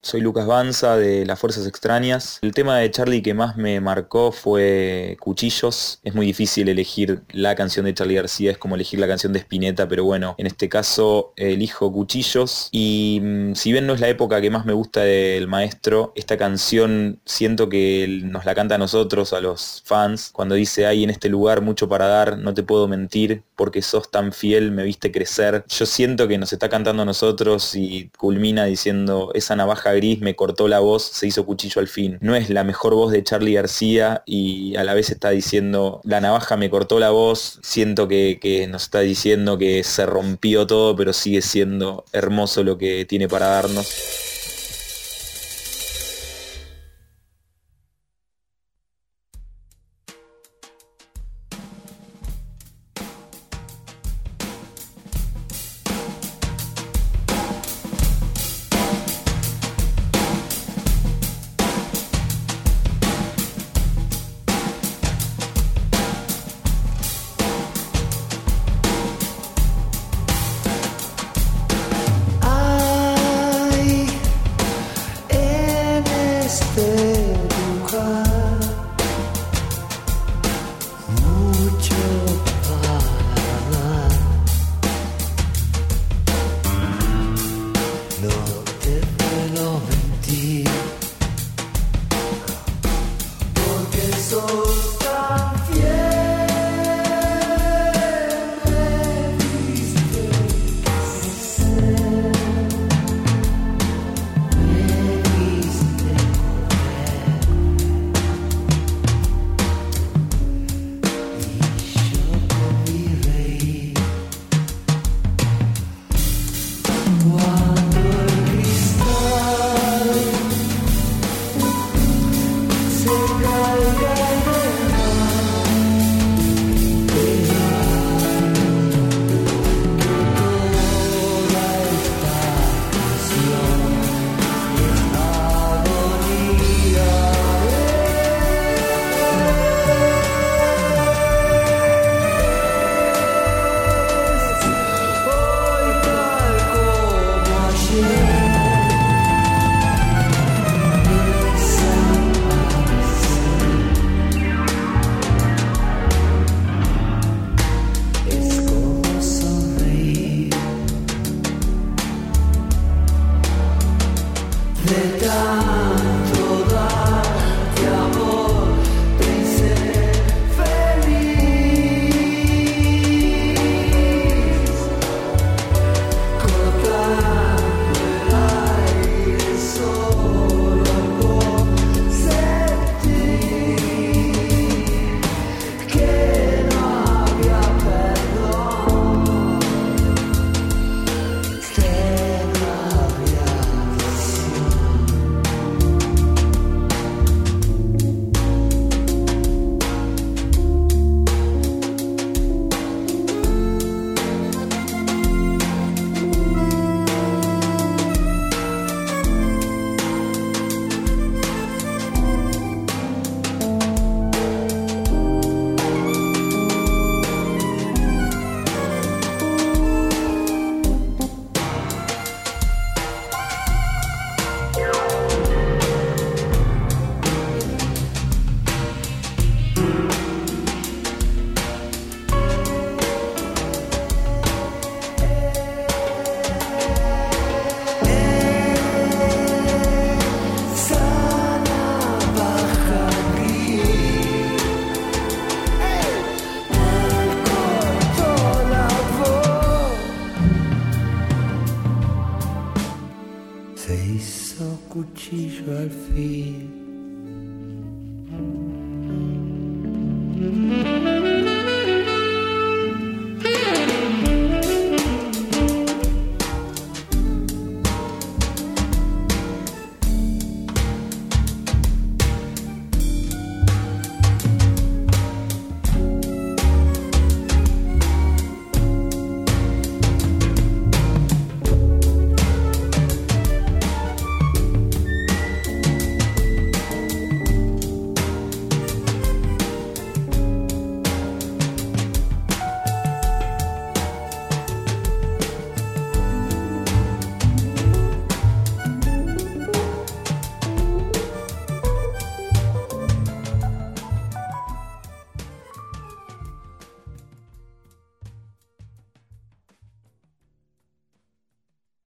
Soy Lucas Banza de Las Fuerzas Extrañas. El tema de Charlie que más me marcó fue Cuchillos. Es muy difícil elegir la canción de Charly García, es como elegir la canción de Spinetta, pero bueno, en este caso elijo Cuchillos. Y si bien no es la época que más me gusta del maestro, esta canción siento que nos la canta a nosotros, a los fans, cuando dice: hay en este lugar mucho para dar, no te puedo mentir, porque sos tan fiel, me viste crecer. Yo siento que nos está cantando a nosotros y culmina diciendo: esa navaja gris me cortó la voz, se hizo cuchillo al fin. No es la mejor voz de Charly García y a la vez está diciendo: la navaja me cortó la voz. Siento que nos está diciendo que se rompió todo, pero sigue siendo hermoso lo que tiene para darnos. Se hizo cuchillo al fin.